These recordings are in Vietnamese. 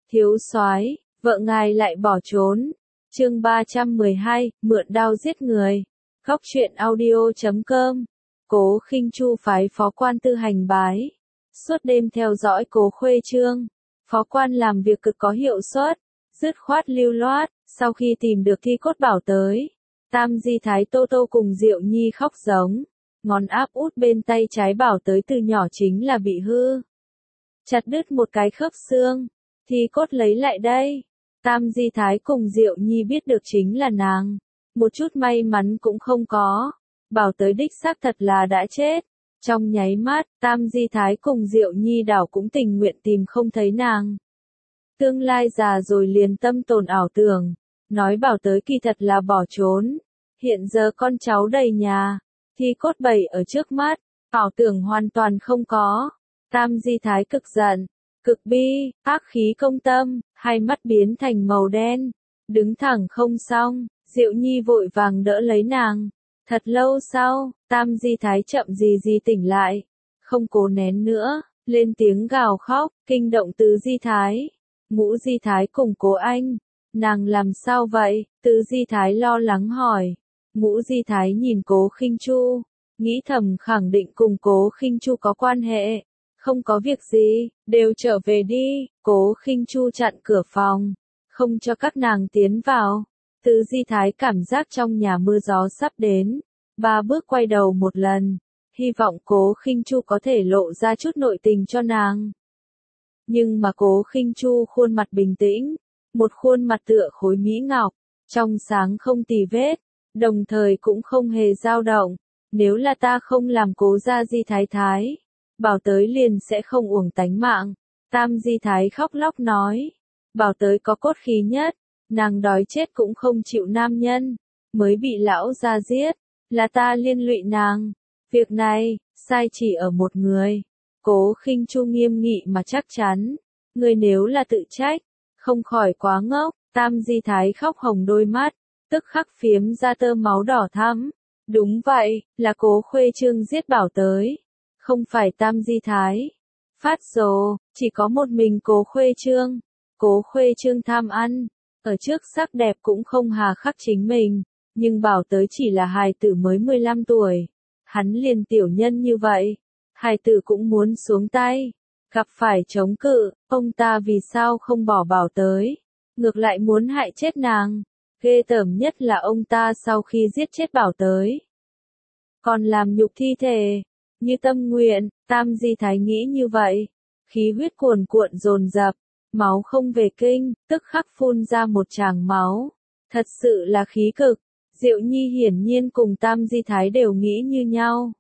Thiếu soái, vợ ngài lại bỏ trốn. Chương 312, mượn đao giết người. Góc truyện audio.com. Cố Khinh Chu phái phó quan Tư Hành bái. Suốt đêm theo dõi Cố Khuê Trương. Phó quan làm việc cực có hiệu suất, dứt khoát lưu loát. Sau khi tìm được thi cốt bảo tới, Tam Di Thái Tô Tô cùng Diệu Nhi khóc giống. Ngón áp út bên tay trái bảo tới từ nhỏ chính là bị hư, chặt đứt một cái khớp xương. Thi cốt lấy lại đây. Tam Di Thái cùng Diệu Nhi biết được chính là nàng, một chút may mắn cũng không có. Bảo tới đích xác thật là đã chết. Trong nháy mắt, Tam Di Thái cùng Diệu Nhi đảo cũng tình nguyện tìm không thấy nàng. Tương lai già rồi liền tâm tồn ảo tưởng, nói bảo tới kỳ thật là bỏ trốn. Hiện giờ con cháu đầy nhà, thi cốt bày ở trước mắt, ảo tưởng hoàn toàn không có. Tam Di Thái cực giận, cực bi, ác khí công tâm, hai mắt biến thành màu đen, đứng thẳng không xong. Diệu Nhi vội vàng đỡ lấy nàng. Thật lâu sau, Tam Di Thái chậm gì tỉnh lại, không cố nén nữa, lên tiếng gào khóc, kinh động Tứ Di Thái, Ngũ Di Thái cùng Cố Anh. Nàng làm sao vậy? Tứ Di Thái lo lắng hỏi. Ngũ Di Thái nhìn Cố Khinh Chu, nghĩ thầm khẳng định cùng Cố Khinh Chu có quan hệ. Không có việc gì, đều trở về đi. Cố Khinh Chu chặn cửa phòng, không cho các nàng tiến vào. Tứ Di Thái cảm giác trong nhà mưa gió sắp đến, ba bước quay đầu một lần, hy vọng Cố Khinh Chu có thể lộ ra chút nội tình cho nàng. Nhưng mà Cố Khinh Chu khuôn mặt bình tĩnh, một khuôn mặt tựa khối mỹ ngọc, trong sáng không tì vết, đồng thời cũng không hề dao động. Nếu là ta không làm Cố gia Di Thái Thái, bảo tới liền sẽ không uổng tánh mạng. Tam Di Thái khóc lóc nói, bảo tới có cốt khí nhất, nàng đói chết cũng không chịu nam nhân, mới bị lão gia giết, là ta liên lụy nàng. Việc này, sai chỉ ở một người. Cố Khinh Chu nghiêm nghị mà chắc chắn, người nếu là tự trách, không khỏi quá ngốc. Tam Di Thái khóc hồng đôi mắt, tức khắc phiếm ra tơ máu đỏ thắm. Đúng vậy, là Cố Khuê Trương giết bảo tới, không phải Tam Di Thái. Phát rồ, chỉ có một mình Cố Khuê Trương. Cố Khuê Trương tham ăn, ở trước sắc đẹp cũng không hà khắc chính mình, nhưng bảo tới chỉ là hài tử mới 15 tuổi. Hắn liền tiểu nhân như vậy, hài tử cũng muốn xuống tay. Gặp phải chống cự, ông ta vì sao không bỏ bảo tới, ngược lại muốn hại chết nàng. Ghê tởm nhất là ông ta sau khi giết chết bảo tới, còn làm nhục thi thể, như tâm nguyện. Tam Di Thái nghĩ như vậy, khí huyết cuồn cuộn dồn dập, máu không về kinh, tức khắc phun ra một tràng máu. Thật sự là khí cực. Diệu Nhi hiển nhiên cùng Tam Di Thái đều nghĩ như nhau.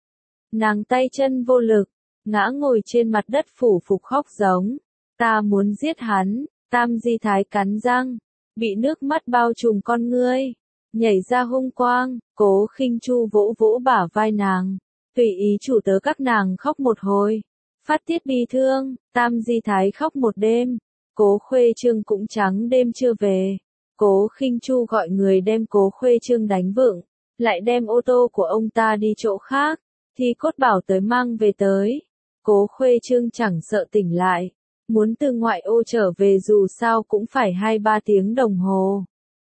Nàng tay chân vô lực, ngã ngồi trên mặt đất phủ phục khóc giống. Ta muốn giết hắn. Tam Di Thái cắn răng, bị nước mắt bao trùm con ngươi, nhảy ra hung quang. Cố Khinh Chu vỗ vỗ bả vai nàng, tùy ý chủ tớ các nàng khóc một hồi, phát tiết bi thương. Tam Di Thái khóc một đêm, Cố Khuê Trương cũng trắng đêm chưa về. Cố Khinh Chu gọi người đem Cố Khuê Trương đánh vựng, lại đem ô tô của ông ta đi chỗ khác, thi cốt bảo tới mang về tới. Cố Khuê Trương chẳng sợ tỉnh lại, muốn từ ngoại ô trở về dù sao cũng phải 2-3 tiếng đồng hồ.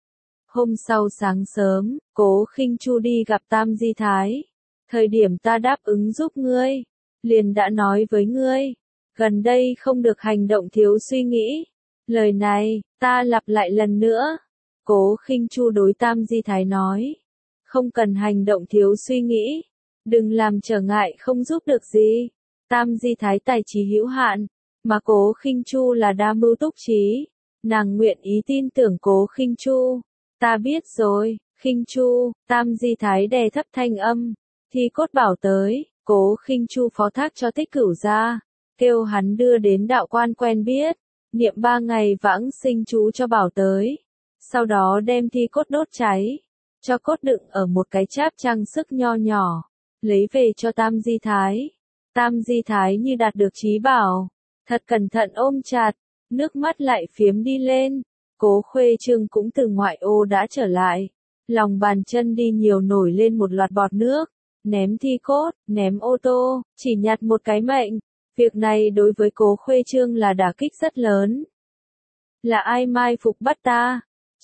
Hôm sau sáng sớm, Cố Khinh Chu đi gặp Tam Di Thái. Thời điểm ta đáp ứng giúp ngươi, liền đã nói với ngươi, gần đây không được hành động thiếu suy nghĩ. Lời này, ta lặp lại lần nữa. Cố Khinh Chu đối Tam Di Thái nói, không cần hành động thiếu suy nghĩ, đừng làm trở ngại không giúp được gì. Tam Di Thái tài trí hữu hạn, mà Cố Khinh Chu là đa mưu túc trí, nàng nguyện ý tin tưởng Cố Khinh Chu. Ta biết rồi, Khinh Chu. Tam Di Thái đè thấp thanh âm, thi cốt bảo tới. Cố Khinh Chu phó thác cho Tích Cửu gia, kêu hắn đưa đến đạo quan quen biết, niệm 3 ngày vãng sinh chú cho bảo tới, sau đó đem thi cốt đốt cháy, cho cốt đựng ở một cái cháp trang sức nho nhỏ, lấy về cho Tam Di Thái. Tam Di Thái như đạt được trí bảo, thật cẩn thận ôm chặt, nước mắt lại phiếm đi lên. Cố Khuê Trương cũng từ ngoại ô đã trở lại, lòng bàn chân đi nhiều nổi lên một loạt bọt nước, ném thi cốt, ném ô tô, chỉ nhặt một cái mệnh. Việc này đối với Cố Khuê Trương là đả kích rất lớn. Là ai mai phục bắt ta?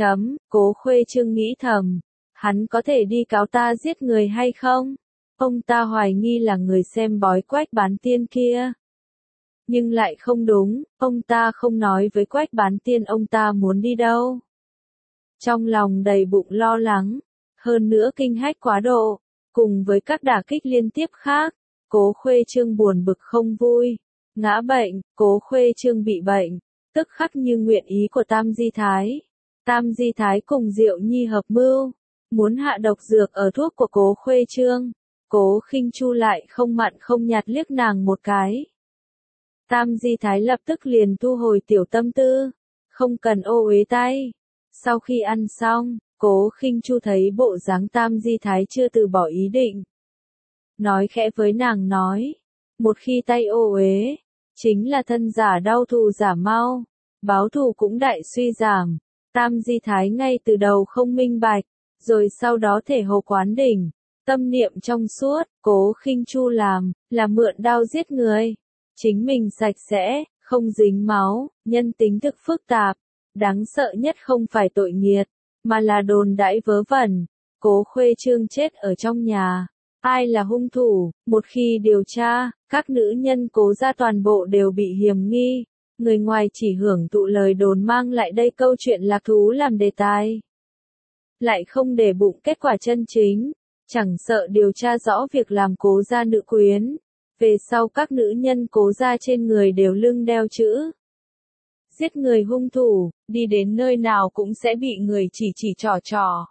Cố Khuê Trương nghĩ thầm. Hắn có thể đi cáo ta giết người hay không? Ông ta hoài nghi là người xem bói Quách Bán Tiên kia. Nhưng lại không đúng, ông ta không nói với Quách Bán Tiên ông ta muốn đi đâu. Trong lòng đầy bụng lo lắng, hơn nữa kinh hách quá độ, cùng với các đả kích liên tiếp khác, Cố Khuê Trương buồn bực không vui. Ngã bệnh, Cố Khuê Trương bị bệnh, tức khắc như nguyện ý của Tam Di Thái. Tam Di Thái cùng Diệu Nhi hợp mưu, muốn hạ độc dược ở thuốc của Cố Khuê Trương. Cố Khinh Chu lại không mặn không nhạt liếc nàng một cái. Tam Di Thái lập tức liền thu hồi tiểu tâm tư, không cần ô uế tay. Sau khi ăn xong, Cố Khinh Chu thấy bộ dáng Tam Di Thái chưa từ bỏ ý định. Nói khẽ với nàng nói, một khi tay ô uế, chính là thân giả đau thù giả mau, báo thù cũng đại suy giảm. Tam Di Thái ngay từ đầu không minh bạch, rồi sau đó thể hồ quán đỉnh, tâm niệm trong suốt, Cố Khinh Chu làm, là mượn đao giết người. Chính mình sạch sẽ, không dính máu, nhân tính thực phức tạp, đáng sợ nhất không phải tội nghiệt, mà là đồn đãi vớ vẩn. Cố Khuê Trương chết ở trong nhà, ai là hung thủ? Một khi điều tra, các nữ nhân Cố gia toàn bộ đều bị hiềm nghi. Người ngoài chỉ hưởng thụ lời đồn mang lại đây câu chuyện lạc thú làm đề tài, lại không để bụng kết quả chân chính, chẳng sợ điều tra rõ việc làm Cố gia nữ quyến. Về sau các nữ nhân Cố gia trên người đều lưng đeo chữ giết người hung thủ, đi đến nơi nào cũng sẽ bị người chỉ trỏ.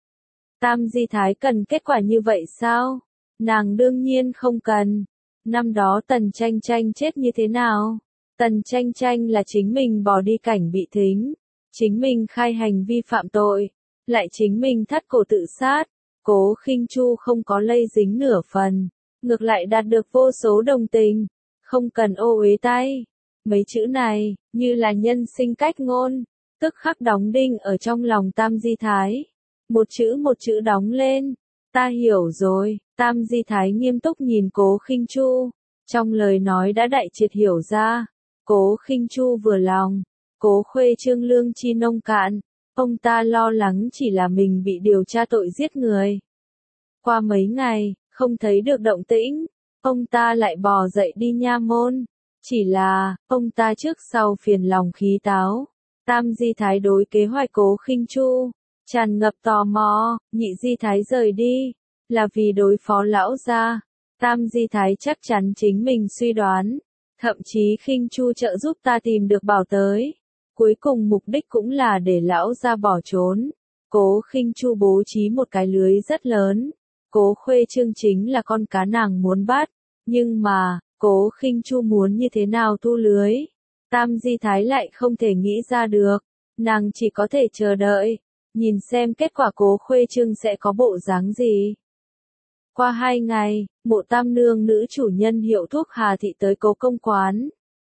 Tam Di Thái cần kết quả như vậy sao? Nàng đương nhiên không cần. Năm đó Tần Tranh Tranh chết như thế nào? Tần Tranh Tranh là chính mình bỏ đi cảnh bị thính, chính mình khai hành vi phạm tội, lại chính mình thắt cổ tự sát. Cố Khinh Chu không có lây dính nửa phần, ngược lại đạt được vô số đồng tình. Không cần ô uế tay. Mấy chữ này, như là nhân sinh cách ngôn, tức khắc đóng đinh ở trong lòng Tam Di Thái. Một chữ đóng lên. Ta hiểu rồi. Tam Di Thái nghiêm túc nhìn Cố Khinh Chu, trong lời nói đã đại triệt hiểu ra. Cố Khinh Chu vừa lòng, Cố Khuê Trương lương chi nông cạn, ông ta lo lắng chỉ là mình bị điều tra tội giết người. Qua mấy ngày, không thấy được động tĩnh, ông ta lại bò dậy đi nha môn. Chỉ là, ông ta trước sau phiền lòng khí táo. Tam Di Thái đối kế hoạch Cố Khinh Chu tràn ngập tò mò. Nhị Di Thái rời đi là vì đối phó lão gia. Tam Di Thái chắc chắn chính mình suy đoán, thậm chí Khinh Chu trợ giúp ta tìm được bảo tới. Cuối cùng mục đích cũng là để lão gia bỏ trốn. Cố Khinh Chu bố trí một cái lưới rất lớn. Cố Khuê Trương chính là con cá nàng muốn bắt, nhưng mà Cố Khinh Chu muốn như thế nào thu lưới? Tam Di Thái lại không thể nghĩ ra được, nàng chỉ có thể chờ đợi, nhìn xem kết quả Cố Khuê Trương sẽ có bộ dáng gì. Qua 2 ngày, Mộ Tam Nương nữ chủ nhân hiệu thuốc Hà Thị tới Cố công quán.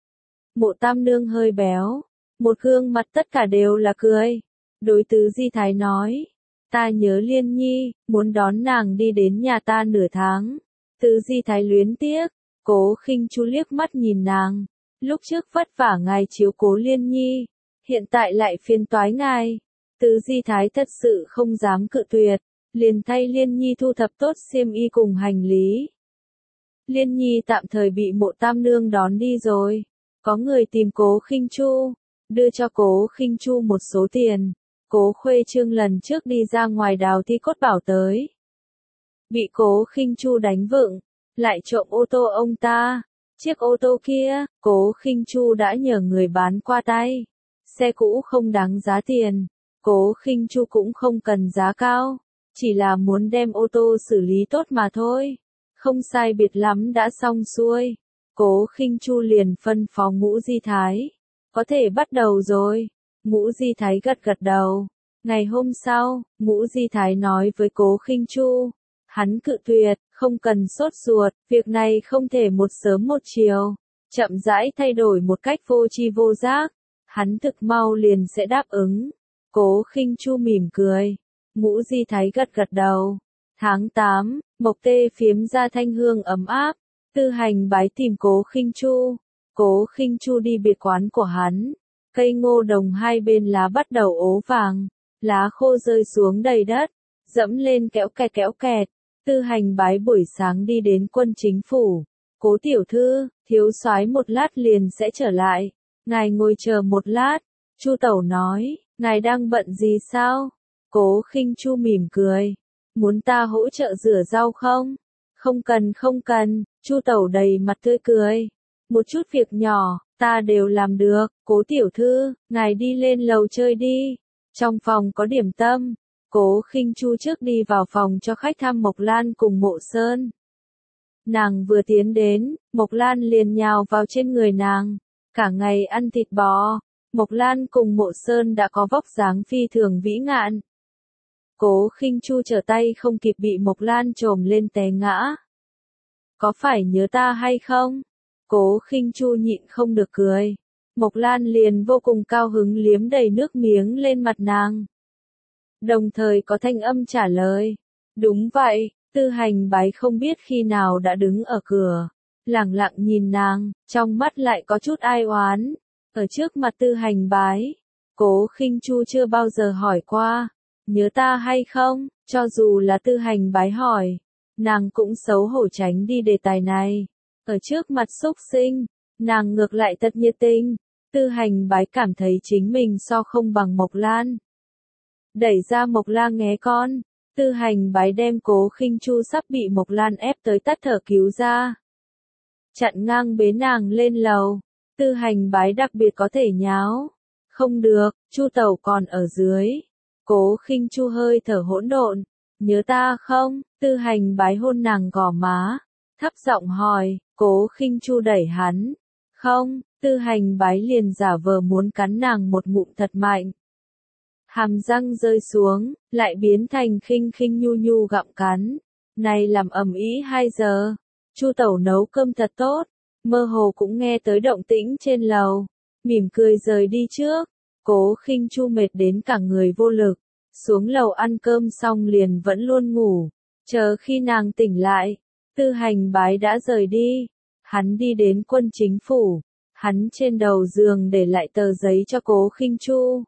Mộ Tam Nương hơi béo, một gương mặt tất cả đều là cười. Đối Tứ Di Thái nói, ta nhớ Liên Nhi, muốn đón nàng đi đến nhà ta nửa tháng. Tứ Di Thái luyến tiếc. Cố Khinh Chu liếc mắt nhìn nàng, lúc trước vất vả ngài chiếu cố Liên Nhi, hiện tại lại phiền toái ngài. Tứ Di Thái thật sự không dám cự tuyệt, liền thay Liên Nhi thu thập tốt xiêm y cùng hành lý. Liên Nhi tạm thời bị Mộ Tam Nương đón đi rồi, có người tìm Cố Khinh Chu, đưa cho Cố Khinh Chu một số tiền. Cố Khuê Trương lần trước đi ra ngoài đào thi cốt bảo tới, bị Cố Khinh Chu đánh vựng, lại trộm ô tô ông ta. Chiếc ô tô kia, Cố Khinh Chu đã nhờ người bán qua tay. Xe cũ không đáng giá tiền, Cố Khinh Chu cũng không cần giá cao, chỉ là muốn đem ô tô xử lý tốt mà thôi. Không sai biệt lắm đã xong xuôi, Cố Khinh Chu liền phân phó Ngũ Di Thái, có thể bắt đầu rồi. Ngũ Di Thái gật gật đầu. Ngày hôm sau, Ngũ Di Thái nói với Cố Khinh Chu, hắn cự tuyệt, không cần sốt ruột, việc này không thể một sớm một chiều, chậm rãi thay đổi một cách vô tri vô giác, hắn thực mau liền sẽ đáp ứng. Cố Khinh Chu mỉm cười, Ngũ Di Thái gật gật đầu. Tháng 8, Mộc Tê phiếm ra thanh hương ấm áp, Tư Hành bái tìm Cố Khinh Chu. Cố Khinh Chu đi biệt quán của hắn, Cây ngô đồng hai bên lá bắt đầu ố vàng, lá khô rơi xuống đầy đất, dẫm lên kéo kẹt. Tư Hành Bái buổi sáng đi đến quân chính phủ. Cố tiểu thư, thiếu soái một lát liền sẽ trở lại. Ngài ngồi chờ một lát. Chu Tẩu nói, ngài đang bận gì sao? Cố Khinh Chu mỉm cười. Muốn ta hỗ trợ rửa rau không? Không cần, Chu Tẩu đầy mặt tươi cười. Một chút việc nhỏ, ta đều làm được. Cố tiểu thư, ngài đi lên lầu chơi đi. Trong phòng có điểm tâm. Cố Khinh Chu trước đi vào phòng cho khách thăm Mộc Lan cùng Mộ Sơn. Nàng vừa tiến đến, Mộc Lan liền nhào vào trên người nàng. Cả ngày ăn thịt bò, Mộc Lan cùng Mộ Sơn đã có vóc dáng phi thường vĩ ngạn. Cố Khinh Chu trở tay không kịp bị Mộc Lan chồm lên té ngã. Có phải nhớ ta hay không? Cố Khinh Chu nhịn không được cười. Mộc Lan liền vô cùng cao hứng liếm đầy nước miếng lên mặt nàng. Đồng thời có thanh âm trả lời. Đúng vậy, Tư Hành Bái không biết khi nào đã đứng ở cửa. Lẳng lặng nhìn nàng, trong mắt lại có chút ai oán. Ở trước mặt Tư Hành Bái, Cố Khinh Chu chưa bao giờ hỏi qua. Nhớ ta hay không? Cho dù là Tư Hành Bái hỏi, nàng cũng xấu hổ tránh đi đề tài này. Ở trước mặt xúc sinh, nàng ngược lại thật nhiệt tình. Tư Hành Bái cảm thấy chính mình so không bằng Mộc Lan. Đẩy ra Mộc Lan nghe con. Tư Hành Bái đem Cố Khinh Chu sắp bị Mộc Lan ép tới tắt thở cứu ra. Chặn ngang bế nàng lên lầu. Tư Hành Bái đặc biệt có thể nháo. Không được, Chu Tẩu còn ở dưới. Cố Khinh Chu hơi thở hỗn độn. Nhớ ta không? Tư Hành Bái hôn nàng gò má. Thấp giọng hỏi, Cố Khinh Chu đẩy hắn. Không, Tư Hành Bái liền giả vờ muốn cắn nàng một ngụm thật mạnh. Hàm răng rơi xuống, lại biến thành khinh khinh nhu nhu gặm cắn. Này làm ầm ĩ 2 giờ. Chu Tẩu nấu cơm thật tốt. Mơ hồ cũng nghe tới động tĩnh trên lầu. Mỉm cười rời đi trước. Cố Khinh Chu mệt đến cả người vô lực. Xuống lầu ăn cơm xong liền vẫn luôn ngủ. Chờ khi nàng tỉnh lại, Tư Hành Bái đã rời đi. Hắn đi đến quân chính phủ. Hắn trên đầu giường để lại tờ giấy cho Cố Khinh Chu.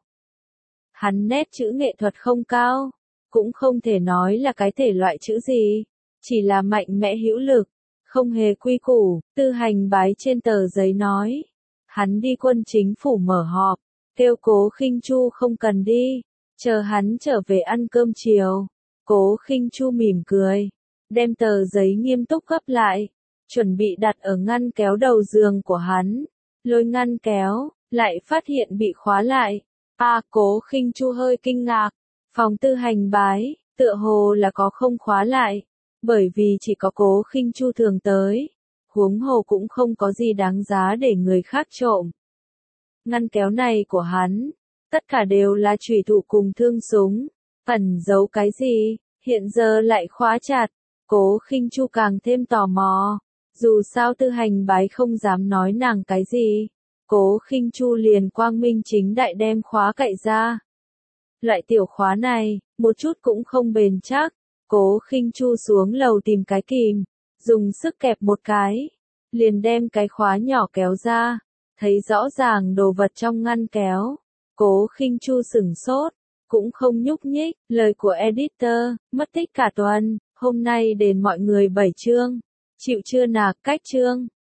Hắn nét chữ nghệ thuật không cao, cũng không thể nói là cái thể loại chữ gì, chỉ là mạnh mẽ hữu lực, không hề quy củ. Tư Hành Bái trên tờ giấy nói. Hắn đi quân chính phủ mở họp, kêu Cố Khinh Chu không cần đi, chờ hắn trở về ăn cơm chiều. Cố Khinh Chu mỉm cười, đem tờ giấy nghiêm túc gấp lại, chuẩn bị đặt ở ngăn kéo đầu giường của hắn. Lôi ngăn kéo, lại phát hiện bị khóa lại. Cố Khinh Chu hơi kinh ngạc. Phòng Tư Hành Bái, tựa hồ là có không khóa lại. Bởi vì chỉ có Cố Khinh Chu thường tới. Huống hồ cũng không có gì đáng giá để người khác trộm. Ngăn kéo này của hắn, tất cả đều là chủy thủ cùng thương súng. Ẩn giấu cái gì, hiện giờ lại khóa chặt. Cố Khinh Chu càng thêm tò mò. Dù sao Tư Hành Bái không dám nói nàng cái gì. Cố Khinh Chu liền quang minh chính đại đem khóa cậy ra. Loại tiểu khóa này, một chút cũng không bền chắc. Cố Khinh Chu xuống lầu tìm cái kìm, dùng sức kẹp một cái, liền đem cái khóa nhỏ kéo ra, thấy rõ ràng đồ vật trong ngăn kéo. Cố Khinh Chu sửng sốt, cũng không nhúc nhích. Lời của editor, mất tích cả tuần, hôm nay đền mọi người 7 chương. Chịu chưa nà, cách chương.